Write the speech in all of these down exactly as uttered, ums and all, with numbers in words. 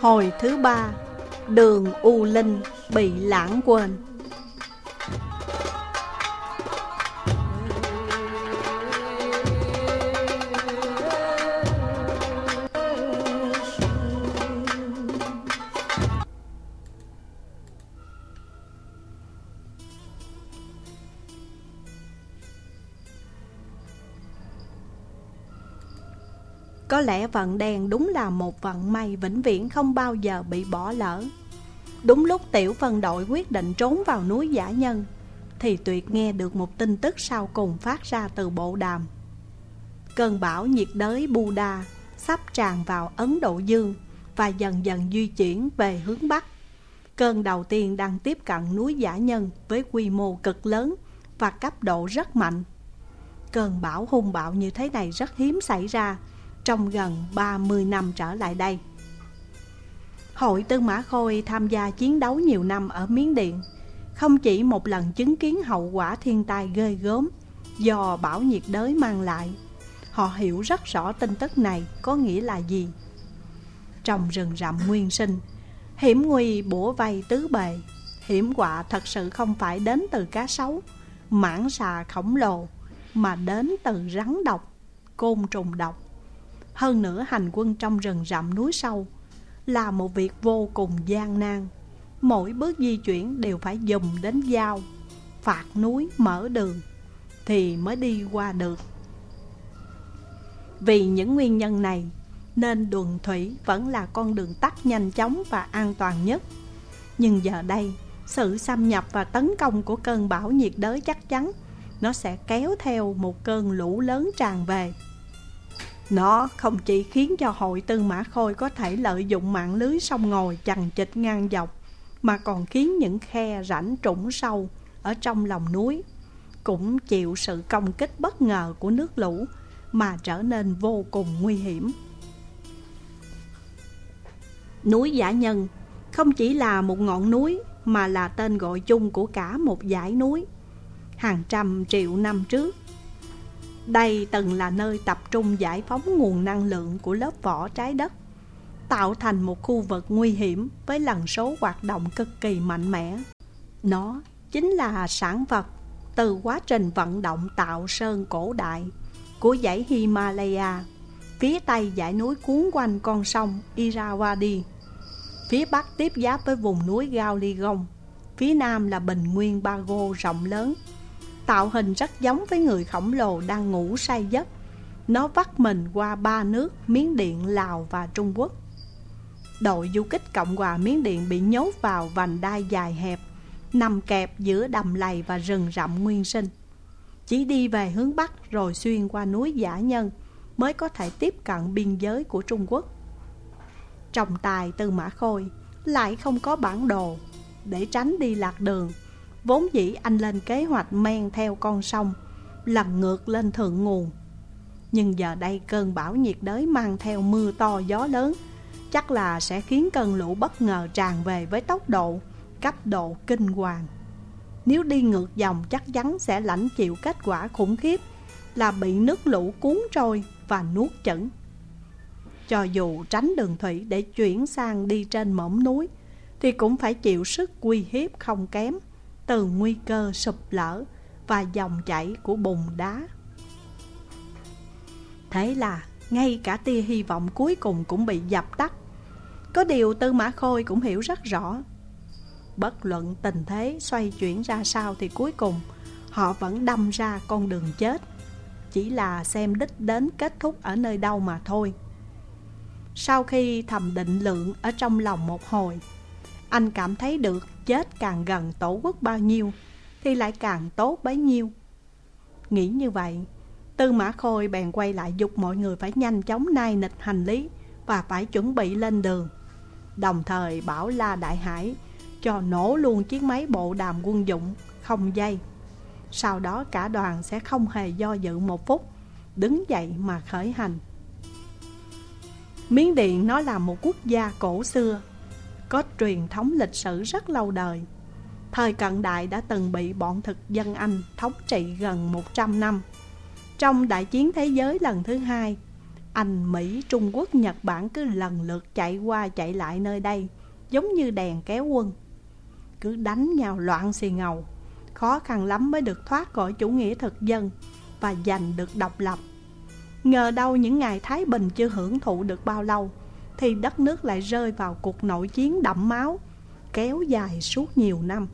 Hồi thứ ba, Đường U Linh bị lãng quên. Có lẽ vận đen đúng là một vận may vĩnh viễn không bao giờ bị bỏ lỡ. Đúng lúc tiểu phân đội quyết định trốn vào núi Dã Nhân, thì Tuyệt nghe được một tin tức sau cùng phát ra từ bộ đàm. Cơn bão nhiệt đới Buddha sắp tràn vào Ấn Độ Dương và dần dần di chuyển về hướng Bắc. Cơn đầu tiên đang tiếp cận núi Dã Nhân với quy mô cực lớn và cấp độ rất mạnh. Cơn bão hung bạo như thế này rất hiếm xảy ra trong gần ba mươi năm trở lại đây. Hội Tư Mã Khôi tham gia chiến đấu nhiều năm ở Miến Điện, không chỉ một lần chứng kiến hậu quả thiên tai ghê gớm do bão nhiệt đới mang lại. Họ hiểu rất rõ tin tức này có nghĩa là gì. Trong rừng rậm nguyên sinh, hiểm nguy bủa vây tứ bề. Hiểm họa thật sự không phải đến từ cá sấu, mãng xà khổng lồ, mà đến từ rắn độc, côn trùng độc. Hơn nữa, hành quân trong rừng rậm núi sâu là một việc vô cùng gian nan. Mỗi bước di chuyển đều phải dùng đến dao, phạt núi, mở đường thì mới đi qua được. Vì những nguyên nhân này nên đường thủy vẫn là con đường tắt nhanh chóng và an toàn nhất. Nhưng giờ đây, sự xâm nhập và tấn công của cơn bão nhiệt đới chắc chắn nó sẽ kéo theo một cơn lũ lớn tràn về. Nó không chỉ khiến cho Hội Tư Mã Khôi có thể lợi dụng mạng lưới sông ngòi chằng chịt ngang dọc, mà còn khiến những khe rãnh trũng sâu ở trong lòng núi cũng chịu sự công kích bất ngờ của nước lũ mà trở nên vô cùng nguy hiểm. Núi Dã Nhân không chỉ là một ngọn núi mà là tên gọi chung của cả một dãy núi. Hàng trăm triệu năm trước, đây từng là nơi tập trung giải phóng nguồn năng lượng của lớp vỏ trái đất, tạo thành một khu vực nguy hiểm với lần số hoạt động cực kỳ mạnh mẽ. Nó chính là sản vật từ quá trình vận động tạo sơn cổ đại của dãy Himalaya, phía tây dãy núi cuốn quanh con sông Irrawaddy, phía bắc tiếp giáp với vùng núi Gaoligong, phía nam là bình nguyên Bago rộng lớn, tạo hình rất giống với người khổng lồ đang ngủ say giấc. Nó vắt mình qua ba nước Miến Điện, Lào và Trung Quốc. Đội du kích Cộng hòa Miến Điện bị nhốt vào vành đai dài hẹp, nằm kẹp giữa đầm lầy và rừng rậm nguyên sinh. Chỉ đi về hướng Bắc rồi xuyên qua núi Dã Nhân mới có thể tiếp cận biên giới của Trung Quốc. Trong tài Tư Mã Khôi lại không có bản đồ. Để tránh đi lạc đường, vốn dĩ anh lên kế hoạch men theo con sông, lần ngược lên thượng nguồn. Nhưng giờ đây cơn bão nhiệt đới mang theo mưa to gió lớn, chắc là sẽ khiến cơn lũ bất ngờ tràn về với tốc độ cấp độ kinh hoàng. Nếu đi ngược dòng chắc chắn sẽ lãnh chịu kết quả khủng khiếp là bị nước lũ cuốn trôi và nuốt chửng. Cho dù tránh đường thủy để chuyển sang đi trên mỏm núi, thì cũng phải chịu sức uy hiếp không kém từ nguy cơ sụp lở và dòng chảy của bùn đá. Thế là ngay cả tia hy vọng cuối cùng cũng bị dập tắt. Có điều Tư Mã Khôi cũng hiểu rất rõ, bất luận tình thế xoay chuyển ra sao thì cuối cùng họ vẫn đâm ra con đường chết, chỉ là xem đích đến kết thúc ở nơi đâu mà thôi. Sau khi thầm định lượng ở trong lòng một hồi, anh cảm thấy được chết càng gần tổ quốc bao nhiêu thì lại càng tốt bấy nhiêu. Nghĩ như vậy, Tư Mã Khôi bèn quay lại giục mọi người phải nhanh chóng nai nịch hành lý và phải chuẩn bị lên đường. Đồng thời bảo La Đại Hải cho nổ luôn chiếc máy bộ đàm quân dụng không dây. Sau đó cả đoàn sẽ không hề do dự một phút, đứng dậy mà khởi hành. Miến Điện nó là một quốc gia cổ xưa, có truyền thống lịch sử rất lâu đời. Thời cận đại đã từng bị bọn thực dân Anh thống trị gần một trăm năm. Trong đại chiến thế giới lần thứ hai, Anh, Mỹ, Trung Quốc, Nhật Bản cứ lần lượt chạy qua chạy lại nơi đây, giống như đèn kéo quân. Cứ đánh nhau loạn xì ngầu, khó khăn lắm mới được thoát khỏi chủ nghĩa thực dân và giành được độc lập. Ngờ đâu những ngày Thái Bình chưa hưởng thụ được bao lâu, thì đất nước lại rơi vào cuộc nội chiến đẫm máu, kéo dài suốt nhiều năm.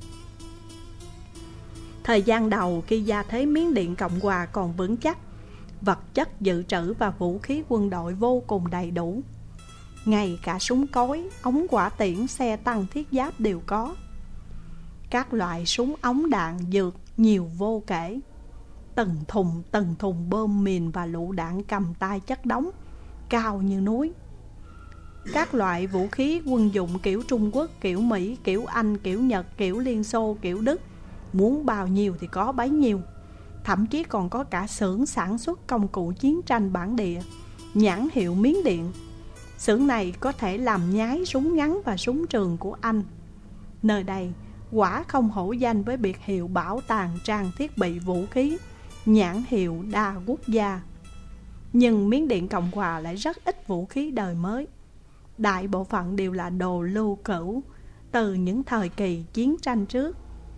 Thời gian đầu khi gia thế Miến Điện Cộng Hòa còn vững chắc, vật chất dự trữ và vũ khí quân đội vô cùng đầy đủ. Ngay cả súng cối, ống hỏa tiễn, xe tăng thiết giáp đều có. Các loại súng ống đạn dược nhiều vô kể. Từng thùng từng thùng bom mìn và lựu đạn cầm tay chất đống, cao như núi. Các loại vũ khí quân dụng kiểu Trung Quốc, kiểu Mỹ, kiểu Anh, kiểu Nhật, kiểu Liên Xô, kiểu Đức, muốn bao nhiêu thì có bấy nhiêu. Thậm chí còn có cả xưởng sản xuất công cụ chiến tranh bản địa, nhãn hiệu Miến Điện. Xưởng này có thể làm nhái súng ngắn và súng trường của Anh. Nơi đây quả không hổ danh với biệt hiệu bảo tàng trang thiết bị vũ khí, nhãn hiệu đa quốc gia. Nhưng Miến Điện Cộng Hòa lại rất ít vũ khí đời mới. Đại bộ phận đều là đồ lưu cữu từ những thời kỳ chiến tranh trước.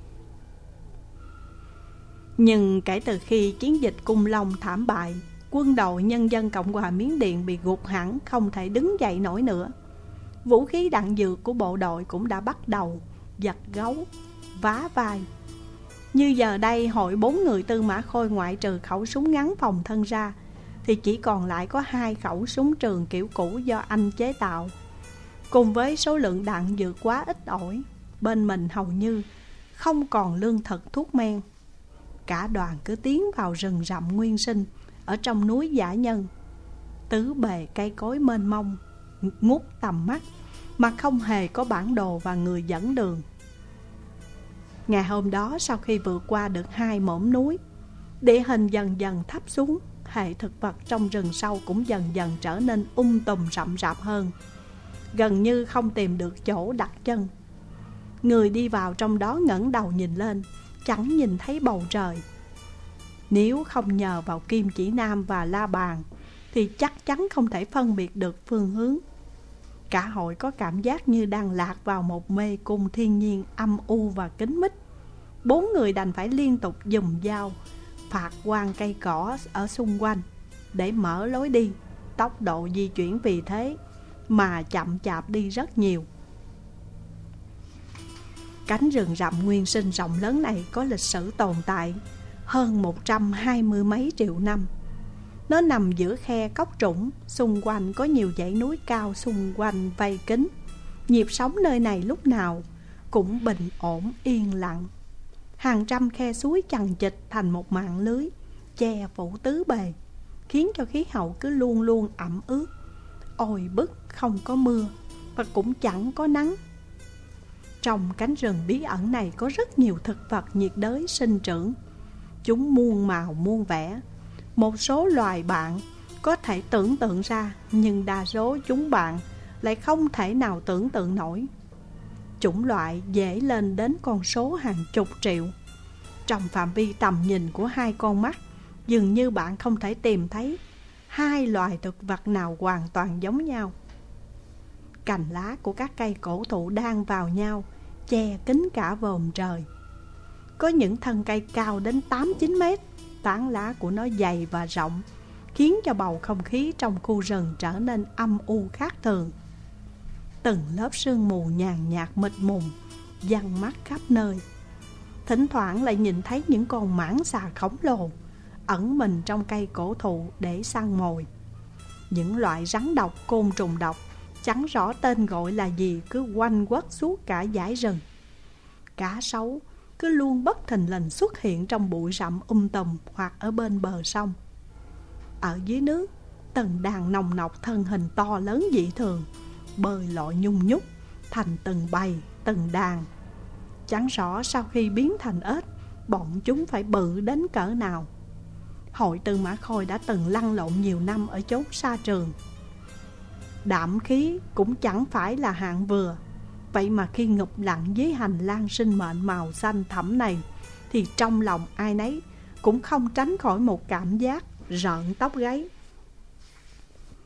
Nhưng kể từ khi chiến dịch Cung Long thảm bại, quân đội Nhân dân Cộng hòa Miến Điện bị gục hẳn, không thể đứng dậy nổi nữa. Vũ khí đạn dược của bộ đội cũng đã bắt đầu giật gấu, vá vai. Như giờ đây, hội bốn người Tư Mã Khôi ngoại trừ khẩu súng ngắn phòng thân ra, thì chỉ còn lại có hai khẩu súng trường kiểu cũ do Anh chế tạo. Cùng với số lượng đạn dược quá ít ỏi, bên mình hầu như không còn lương thực thuốc men. Cả đoàn cứ tiến vào rừng rậm nguyên sinh ở trong núi Dã Nhân. Tứ bề cây cối mênh mông, ngút tầm mắt, mà không hề có bản đồ và người dẫn đường. Ngày hôm đó, sau khi vượt qua được hai mỏm núi, địa hình dần dần thấp xuống, hệ thực vật trong rừng sâu cũng dần dần trở nên um tùm rậm rạp hơn, gần như không tìm được chỗ đặt chân. Người đi vào trong đó ngẩng đầu nhìn lên, chẳng nhìn thấy bầu trời. Nếu không nhờ vào kim chỉ nam và la bàn, thì chắc chắn không thể phân biệt được phương hướng. Cả hội có cảm giác như đang lạc vào một mê cung thiên nhiên âm u và kín mít. Bốn người đành phải liên tục dùng dao phạt quang cây cỏ ở xung quanh để mở lối đi. Tốc độ di chuyển vì thế mà chậm chạp đi rất nhiều. Cánh rừng rậm nguyên sinh rộng lớn này có lịch sử tồn tại hơn một trăm hai mươi mấy triệu năm. Nó nằm giữa khe cốc trũng, xung quanh có nhiều dãy núi cao xung quanh vây kín. Nhịp sống nơi này lúc nào cũng bình ổn yên lặng. Hàng trăm khe suối chằng chịt thành một mạng lưới che phủ tứ bề, khiến cho khí hậu cứ luôn luôn ẩm ướt, oi bức, không có mưa và cũng chẳng có nắng. Trong cánh rừng bí ẩn này có rất nhiều thực vật nhiệt đới sinh trưởng. Chúng muôn màu muôn vẻ. Một số loài bạn có thể tưởng tượng ra, nhưng đa số chúng bạn lại không thể nào tưởng tượng nổi. Chủng loại dễ lên đến con số hàng chục triệu. Trong phạm vi tầm nhìn của hai con mắt, dường như bạn không thể tìm thấy hai loài thực vật nào hoàn toàn giống nhau. Cành lá của các cây cổ thụ đan vào nhau, che kín cả vòm trời. Có những thân cây cao đến tám chín mét, tán lá của nó dày và rộng, khiến cho bầu không khí trong khu rừng trở nên âm u khác thường. Từng lớp sương mù nhàn nhạt mịt mùng giăng mắt khắp nơi. Thỉnh thoảng lại nhìn thấy những con mãng xà khổng lồ ẩn mình trong cây cổ thụ để săn mồi. Những loại rắn độc, côn trùng độc chẳng rõ tên gọi là gì cứ quanh quất suốt cả dải rừng. Cá sấu cứ luôn bất thình lình xuất hiện trong bụi rậm um tùm hoặc ở bên bờ sông. Ở dưới nước, từng đàn nòng nọc thân hình to lớn dị thường bơi lội nhung nhúc thành từng bầy, từng đàn. Chẳng rõ sau khi biến thành ếch, bọn chúng phải bự đến cỡ nào. Hội Tư Mã Khôi đã từng lăn lộn nhiều năm ở chốn xa trường. Đạm khí cũng chẳng phải là hạng vừa. Vậy mà khi ngụp lặn dưới hành lang sinh mệnh màu xanh thẳm này, thì trong lòng ai nấy cũng không tránh khỏi một cảm giác rợn tóc gáy.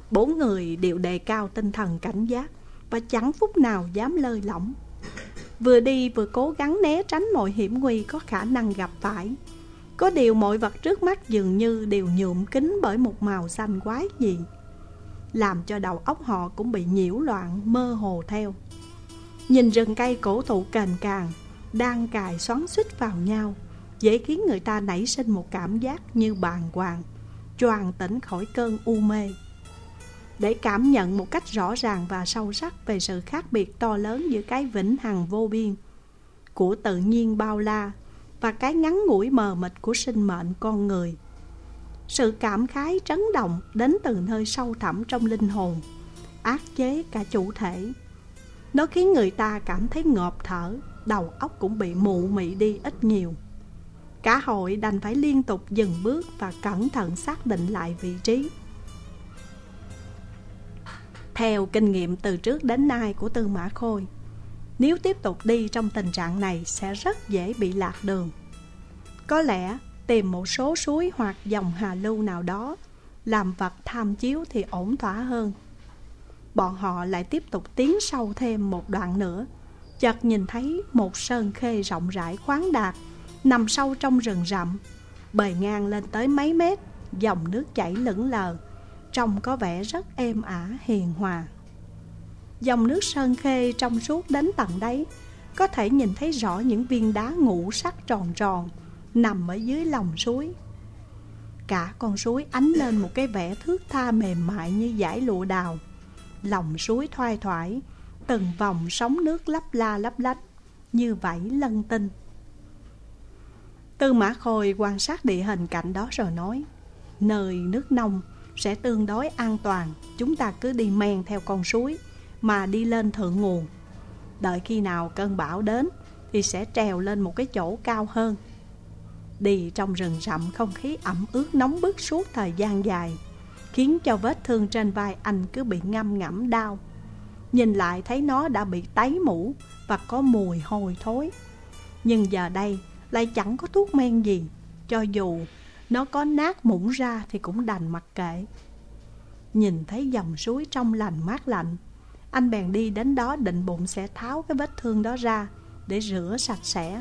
Bốn người đều đề cao tinh thần cảnh giác và chẳng phút nào dám lơi lỏng. Vừa đi vừa cố gắng né tránh mọi hiểm nguy có khả năng gặp phải. Có điều mọi vật trước mắt dường như đều nhuộm kín bởi một màu xanh quái dị, làm cho đầu óc họ cũng bị nhiễu loạn, mơ hồ theo. Nhìn rừng cây cổ thụ cành càng đang cài xoắn xuýt vào nhau, dễ khiến người ta nảy sinh một cảm giác như bàng hoàng, choàng tỉnh khỏi cơn u mê. Để cảm nhận một cách rõ ràng và sâu sắc về sự khác biệt to lớn giữa cái vĩnh hằng vô biên của tự nhiên bao la và cái ngắn ngủi mờ mịt của sinh mệnh con người, sự cảm khái trấn động đến từ nơi sâu thẳm trong linh hồn, áp chế cả chủ thể. Nó khiến người ta cảm thấy ngộp thở, đầu óc cũng bị mụ mị đi ít nhiều. Cả hội đành phải liên tục dừng bước và cẩn thận xác định lại vị trí. Theo kinh nghiệm từ trước đến nay của Tư Mã Khôi, nếu tiếp tục đi trong tình trạng này sẽ rất dễ bị lạc đường. Có lẽ tìm một số suối hoặc dòng hà lưu nào đó làm vật tham chiếu thì ổn thỏa hơn. Bọn họ lại tiếp tục tiến sâu thêm một đoạn nữa, chợt nhìn thấy một sơn khê rộng rãi khoáng đạt nằm sâu trong rừng rậm, bề ngang lên tới mấy mét, dòng nước chảy lững lờ, trông có vẻ rất êm ả hiền hòa. Dòng nước sơn khê trong suốt đến tận đáy, có thể nhìn thấy rõ những viên đá ngũ sắc tròn tròn nằm ở dưới lòng suối. Cả con suối ánh lên một cái vẻ thướt tha mềm mại như dải lụa đào. Lòng suối thoai thoải, từng vòng sóng nước lấp la lấp lánh như vảy lân tinh. Tư Mã Khôi quan sát địa hình cạnh đó rồi nói: nơi nước nông sẽ tương đối an toàn, chúng ta cứ đi men theo con suối mà đi lên thượng nguồn. Đợi khi nào cơn bão đến thì sẽ trèo lên một cái chỗ cao hơn. Đi trong rừng rậm, không khí ẩm ướt nóng bức suốt thời gian dài, khiến cho vết thương trên vai anh cứ bị ngâm ngẫm đau. Nhìn lại thấy nó đã bị tấy mủ và có mùi hôi thối. Nhưng giờ đây lại chẳng có thuốc men gì, cho dù nó có nát mụn ra thì cũng đành mặc kệ. Nhìn thấy dòng suối trong lành mát lạnh, anh bèn đi đến đó định bụng sẽ tháo cái vết thương đó ra để rửa sạch sẽ.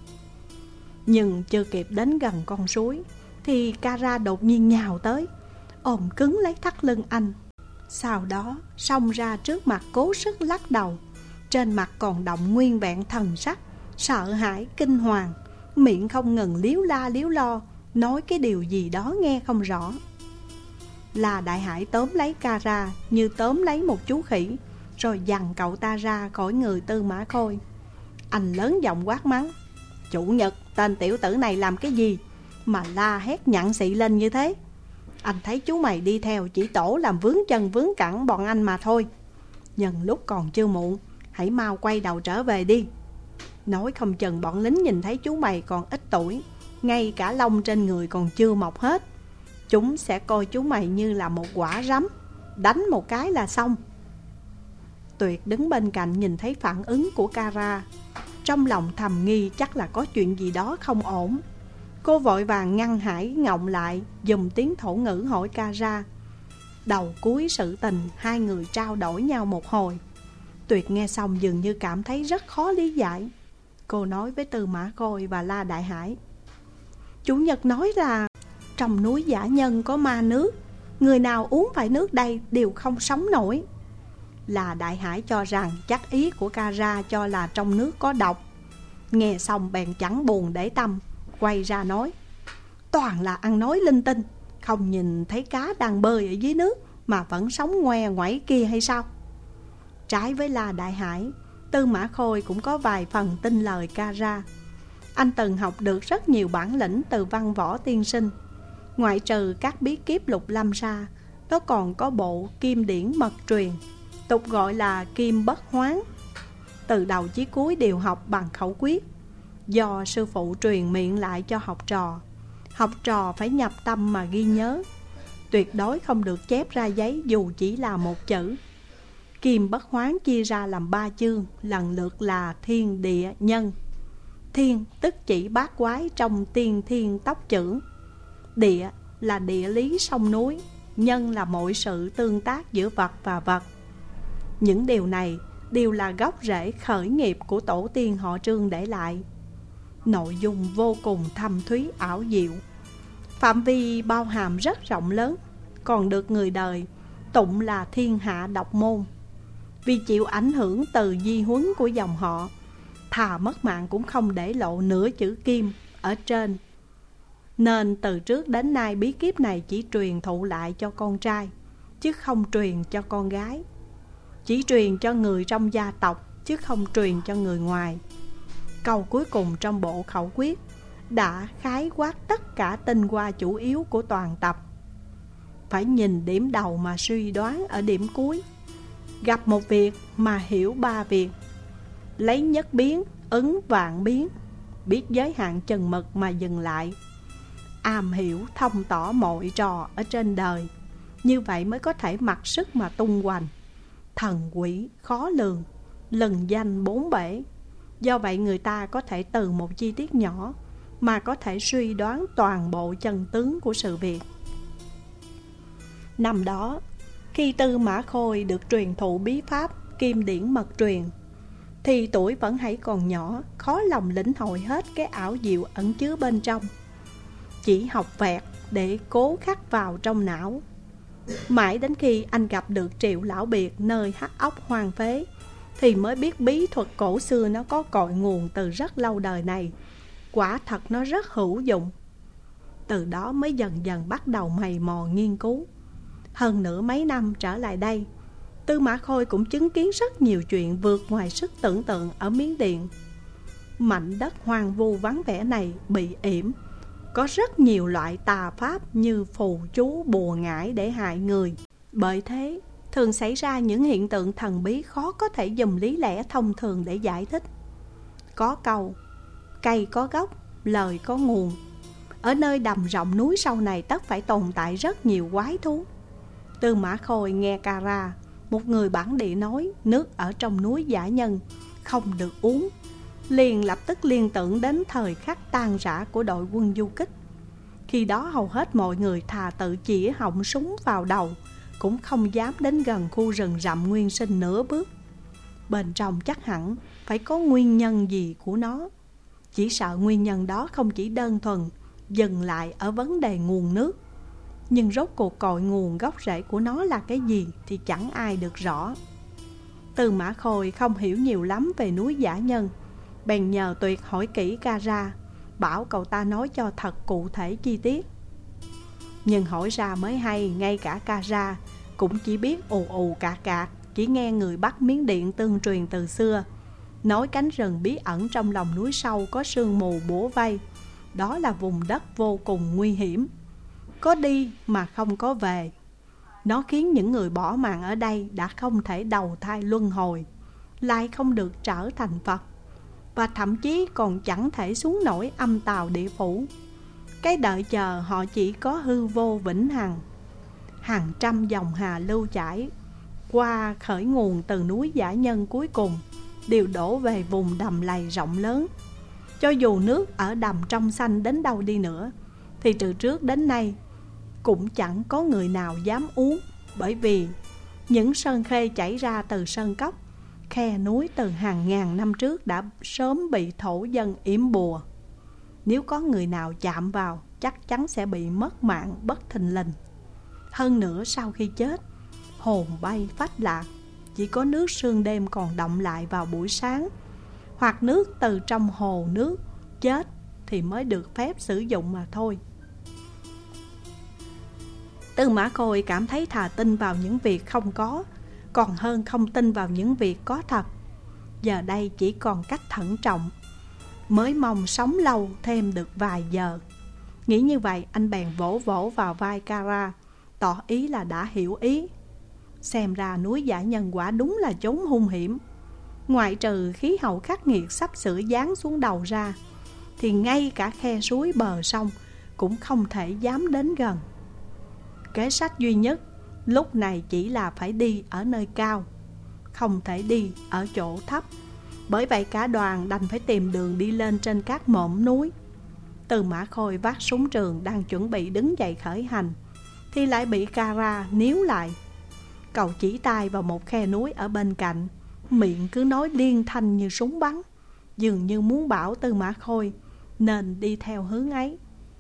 Nhưng chưa kịp đến gần con suối thì Kara đột nhiên nhào tới, ôm cứng lấy thắt lưng anh. Sau đó xông ra trước mặt cố sức lắc đầu, trên mặt còn đọng nguyên vẹn thần sắc sợ hãi kinh hoàng, miệng không ngừng líu la líu lo, nói cái điều gì đó nghe không rõ. Là Đại Hải tóm lấy Kara như tóm lấy một chú khỉ, rồi giằng cậu ta ra khỏi người Tư Mã Khôi. Anh lớn giọng quát mắng: chủ Nhật, tên tiểu tử này làm cái gì mà la hét nhặng xị lên như thế? Anh thấy chú mày đi theo chỉ tổ làm vướng chân vướng cẳng bọn anh mà thôi. Nhân lúc còn chưa muộn, hãy mau quay đầu trở về đi. Nói không chừng bọn lính nhìn thấy chú mày còn ít tuổi, ngay cả lông trên người còn chưa mọc hết, chúng sẽ coi chú mày như là một quả rắm, đánh một cái là xong. Tuyệt đứng bên cạnh nhìn thấy phản ứng của Kara, trong lòng thầm nghi chắc là có chuyện gì đó không ổn. Cô vội vàng ngăn Hải ngọng lại, dùng tiếng thổ ngữ hỏi Kara. Đầu cuối sự tình, hai người trao đổi nhau một hồi. Tuyệt nghe xong dường như cảm thấy rất khó lý giải. Cô nói với Tư Mã Khôi và La Đại Hải: chủ Nhật nói là trong núi Dã Nhân có ma nước, người nào uống phải nước đây đều không sống nổi. La Đại Hải cho rằng chắc ý của Kara cho là trong nước có độc. Nghe xong bèn chẳng buồn để tâm, quay ra nói: toàn là ăn nói linh tinh, không nhìn thấy cá đang bơi ở dưới nước mà vẫn sống ngoe ngoẩy kia hay sao? Trái với La Đại Hải, Tư Mã Khôi cũng có vài phần tin lời Kara. Anh từng học được rất nhiều bản lĩnh từ văn võ tiên sinh. Ngoại trừ các bí kíp lục lâm ra, nó còn có bộ kim điển mật truyền, tục gọi là kim bất hoán. Từ đầu chí cuối đều học bằng khẩu quyết, do sư phụ truyền miệng lại cho học trò. Học trò phải nhập tâm mà ghi nhớ, tuyệt đối không được chép ra giấy dù chỉ là một chữ. Kim bất hoán chia ra làm ba chương, lần lượt là thiên địa nhân. Thiên tức chỉ bát quái trong tiên thiên tóc chưởng. Địa là địa lý sông núi, nhân là mọi sự tương tác giữa vật và vật. Những điều này đều là gốc rễ khởi nghiệp của tổ tiên họ Trương để lại. Nội dung vô cùng thâm thúy ảo diệu, phạm vi bao hàm rất rộng lớn, còn được người đời tụng là thiên hạ độc môn. Vì chịu ảnh hưởng từ di huấn của dòng họ, thà mất mạng cũng không để lộ nửa chữ kim ở trên. Nên từ trước đến nay bí kíp này chỉ truyền thụ lại cho con trai, chứ không truyền cho con gái. Chỉ truyền cho người trong gia tộc, chứ không truyền cho người ngoài. Câu cuối cùng trong bộ khẩu quyết đã khái quát tất cả tinh hoa chủ yếu của toàn tập. Phải nhìn điểm đầu mà suy đoán ở điểm cuối. Gặp một việc mà hiểu ba việc. Lấy nhất biến, ứng vạn biến. Biết giới hạn chừng mực mà dừng lại. Am hiểu thông tỏ mọi trò ở trên đời. Như vậy mới có thể mặc sức mà tung hoành. Thần quỷ khó lường, lừng danh bốn bể. Do vậy người ta có thể từ một chi tiết nhỏ mà có thể suy đoán toàn bộ chân tướng của sự việc. Năm đó, khi Tư Mã Khôi được truyền thụ bí pháp kim điển mật truyền, thì tuổi vẫn hãy còn nhỏ, khó lòng lĩnh hội hết cái ảo diệu ẩn chứa bên trong. Chỉ học vẹt để cố khắc vào trong não. Mãi đến khi anh gặp được Triệu Lão Biệt nơi hắc ốc hoang phế, thì mới biết bí thuật cổ xưa nó có cội nguồn từ rất lâu đời này. Quả thật nó rất hữu dụng. Từ đó mới dần dần bắt đầu mày mò nghiên cứu. Hơn nữa mấy năm trở lại đây, Tư Mã Khôi cũng chứng kiến rất nhiều chuyện vượt ngoài sức tưởng tượng ở Miến Điện. Mảnh đất hoang vu vắng vẻ này bị yểm, có rất nhiều loại tà pháp như phù chú bùa ngải để hại người. Bởi thế, thường xảy ra những hiện tượng thần bí khó có thể dùng lý lẽ thông thường để giải thích. Có câu, cây có gốc, lời có nguồn. Ở nơi đầm rộng núi sâu này tất phải tồn tại rất nhiều quái thú. Tư Mã Khôi nghe Cara, một người bản địa nói nước ở trong núi Dã Nhân không được uống, liền lập tức liên tưởng đến thời khắc tan rã của đội quân du kích. Khi đó hầu hết mọi người thà tự chĩa họng súng vào đầu, cũng không dám đến gần khu rừng rậm nguyên sinh nửa bước. Bên trong chắc hẳn phải có nguyên nhân gì của nó. Chỉ sợ nguyên nhân đó không chỉ đơn thuần dừng lại ở vấn đề nguồn nước, nhưng rốt cuộc cội nguồn gốc rễ của nó là cái gì thì chẳng ai được rõ. Tư Mã Khôi không hiểu nhiều lắm về núi Dã Nhân, bèn nhờ Tuyệt hỏi kỹ Cara, bảo cậu ta nói cho thật cụ thể chi tiết. Nhưng hỏi ra mới hay, ngay cả Cara cũng chỉ biết ù ù cạc cạc, chỉ nghe người Bắc Miến Điện tương truyền từ xưa, nói cánh rừng bí ẩn trong lòng núi sâu có sương mù bủa vây, đó là vùng đất vô cùng nguy hiểm, có đi mà không có về. Nó khiến những người bỏ mạng ở đây đã không thể đầu thai luân hồi, lại không được trở thành Phật, và thậm chí còn chẳng thể xuống nổi âm tào địa phủ. Cái đợi chờ họ chỉ có hư vô vĩnh hằng. Hàng trăm dòng hà lưu chảy qua khởi nguồn từ núi Dã Nhân cuối cùng đều đổ về vùng đầm lầy rộng lớn. Cho dù nước ở đầm trong xanh đến đâu đi nữa, thì từ trước đến nay cũng chẳng có người nào dám uống. Bởi vì những sơn khê chảy ra từ sơn cốc, khe núi từ hàng ngàn năm trước đã sớm bị thổ dân yểm bùa. Nếu có người nào chạm vào, chắc chắn sẽ bị mất mạng bất thình lình. Hơn nữa sau khi chết, hồn bay phách lạc, chỉ có nước sương đêm còn động lại vào buổi sáng, hoặc nước từ trong hồ nước chết thì mới được phép sử dụng mà thôi. Tư Mã Khôi cảm thấy thà tin vào những việc không có, còn hơn không tin vào những việc có thật. Giờ đây chỉ còn cách thận trọng, mới mong sống lâu thêm được vài giờ. Nghĩ như vậy, anh bèn vỗ vỗ vào vai Cara, tỏ ý là đã hiểu ý. Xem ra núi Dã Nhân quả đúng là chốn hung hiểm. Ngoại trừ khí hậu khắc nghiệt sắp sửa giáng xuống đầu ra, thì ngay cả khe suối bờ sông cũng không thể dám đến gần. Kế sách duy nhất lúc này chỉ là phải đi ở nơi cao, không thể đi ở chỗ thấp. Bởi vậy cả đoàn đành phải tìm đường đi lên trên các mỏm núi. Tư Mã Khôi vác súng trường đang chuẩn bị đứng dậy khởi hành, thì lại bị Kara níu lại. Cậu chỉ tay vào một khe núi ở bên cạnh, miệng cứ nói liên thanh như súng bắn, dường như muốn bảo Tư Mã Khôi nên đi theo hướng ấy.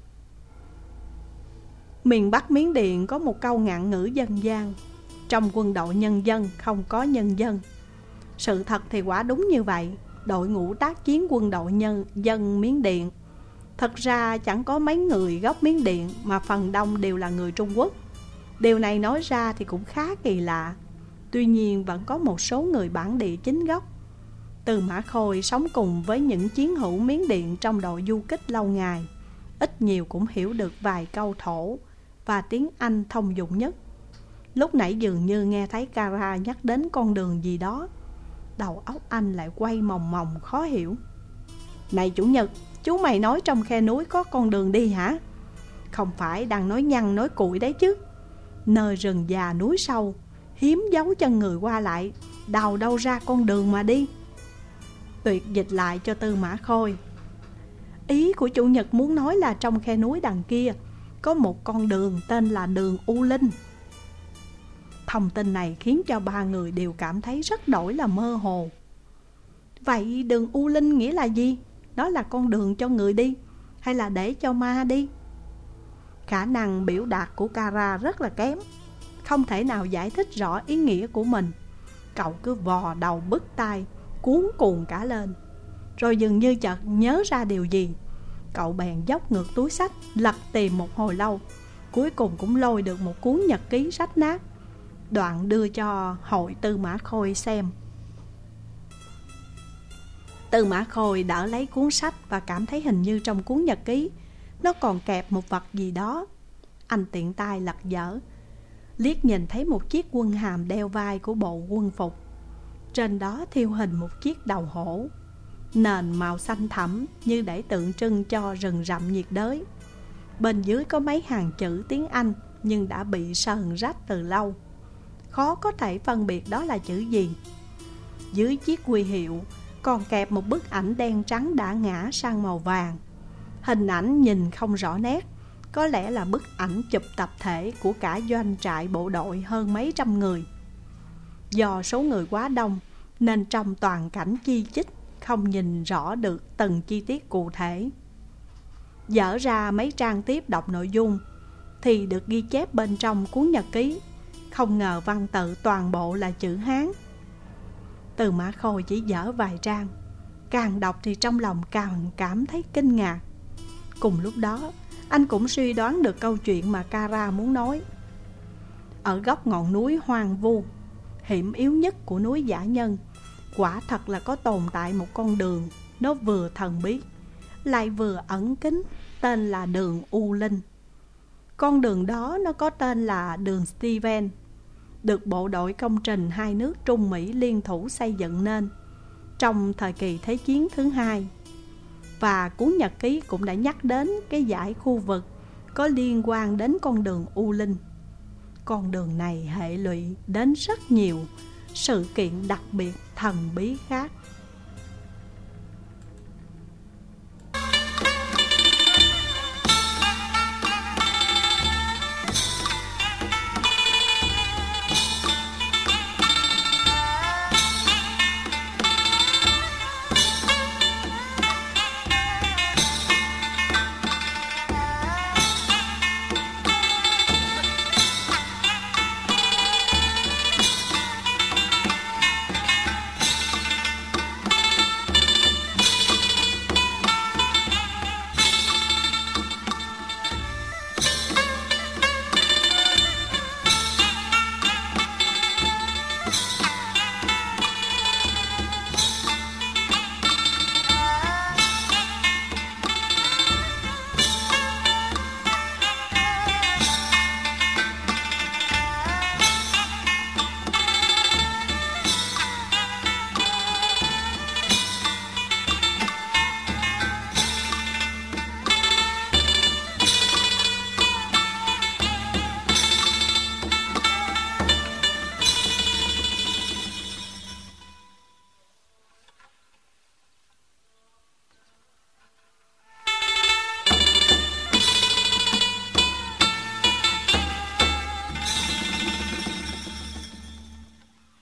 Miền Bắc Miến Điện có một câu ngạn ngữ dân gian: trong quân đội nhân dân không có nhân dân. Sự thật thì quả đúng như vậy. Đội ngũ tác chiến quân đội nhân dân Miến Điện thật ra chẳng có mấy người gốc Miến Điện, mà phần đông đều là người Trung Quốc. Điều này nói ra thì cũng khá kỳ lạ. Tuy nhiên vẫn có một số người bản địa chính gốc. Tư Mã Khôi sống cùng với những chiến hữu Miến Điện trong đội du kích lâu ngày, ít nhiều cũng hiểu được vài câu thổ và tiếng Anh thông dụng nhất. Lúc nãy dường như nghe thấy Kara nhắc đến con đường gì đó, đầu óc anh lại quay mòng mòng khó hiểu. Này chủ nhật, chú mày nói trong khe núi có con đường đi hả? Không phải đang nói nhăng nói cuội đấy chứ? Nơi rừng già núi sâu, hiếm dấu chân người qua lại, đào đâu ra con đường mà đi? Tuyệt dịch lại cho Tư Mã Khôi. Ý của chủ nhật muốn nói là trong khe núi đằng kia có một con đường tên là đường U Linh. Thông tin này khiến cho ba người đều cảm thấy rất đổi là mơ hồ. Vậy đường U Linh nghĩa là gì? Nó là con đường cho người đi hay là để cho ma đi? Khả năng biểu đạt của Kara rất là kém, không thể nào giải thích rõ ý nghĩa của mình. Cậu cứ vò đầu bứt tai, cuống cuồng cả lên. Rồi dường như chợt nhớ ra điều gì, cậu bèn dốc ngược túi sách, lật tìm một hồi lâu, cuối cùng cũng lôi được một cuốn nhật ký rách nát, đoạn đưa cho hội Tư Mã Khôi xem. Tư Mã Khôi đỡ lấy cuốn sách và cảm thấy hình như trong cuốn nhật ký nó còn kẹp một vật gì đó. Anh tiện tay lật dở, liếc nhìn thấy một chiếc quân hàm đeo vai của bộ quân phục. Trên đó thiêu hình một chiếc đầu hổ, nền màu xanh thẳm như để tượng trưng cho rừng rậm nhiệt đới. Bên dưới có mấy hàng chữ tiếng Anh nhưng đã bị sờn rách từ lâu, khó có thể phân biệt đó là chữ gì. Dưới chiếc huy hiệu còn kẹp một bức ảnh đen trắng đã ngã sang màu vàng. Hình ảnh nhìn không rõ nét, có lẽ là bức ảnh chụp tập thể của cả doanh trại bộ đội hơn mấy trăm người. Do số người quá đông nên trong toàn cảnh chi chít không nhìn rõ được từng chi tiết cụ thể. Dở ra mấy trang tiếp đọc nội dung thì được ghi chép bên trong cuốn nhật ký. Không ngờ văn tự toàn bộ là chữ Hán. Tư Mã Khôi chỉ dở vài trang, càng đọc thì trong lòng càng cảm thấy kinh ngạc. Cùng lúc đó anh cũng suy đoán được câu chuyện mà Kara muốn nói. Ở góc ngọn núi hoang vu, hiểm yếu nhất của núi Dã Nhân, quả thật là có tồn tại một con đường. Nó vừa thần bí lại vừa ẩn kín, tên là đường U Linh. Con đường đó nó có tên là đường Steven, được bộ đội công trình hai nước Trung Mỹ liên thủ xây dựng nên trong thời kỳ Thế chiến thứ hai. Và cuốn nhật ký cũng đã nhắc đến cái dải khu vực có liên quan đến con đường U Linh. Con đường này hệ lụy đến rất nhiều sự kiện đặc biệt thần bí khác.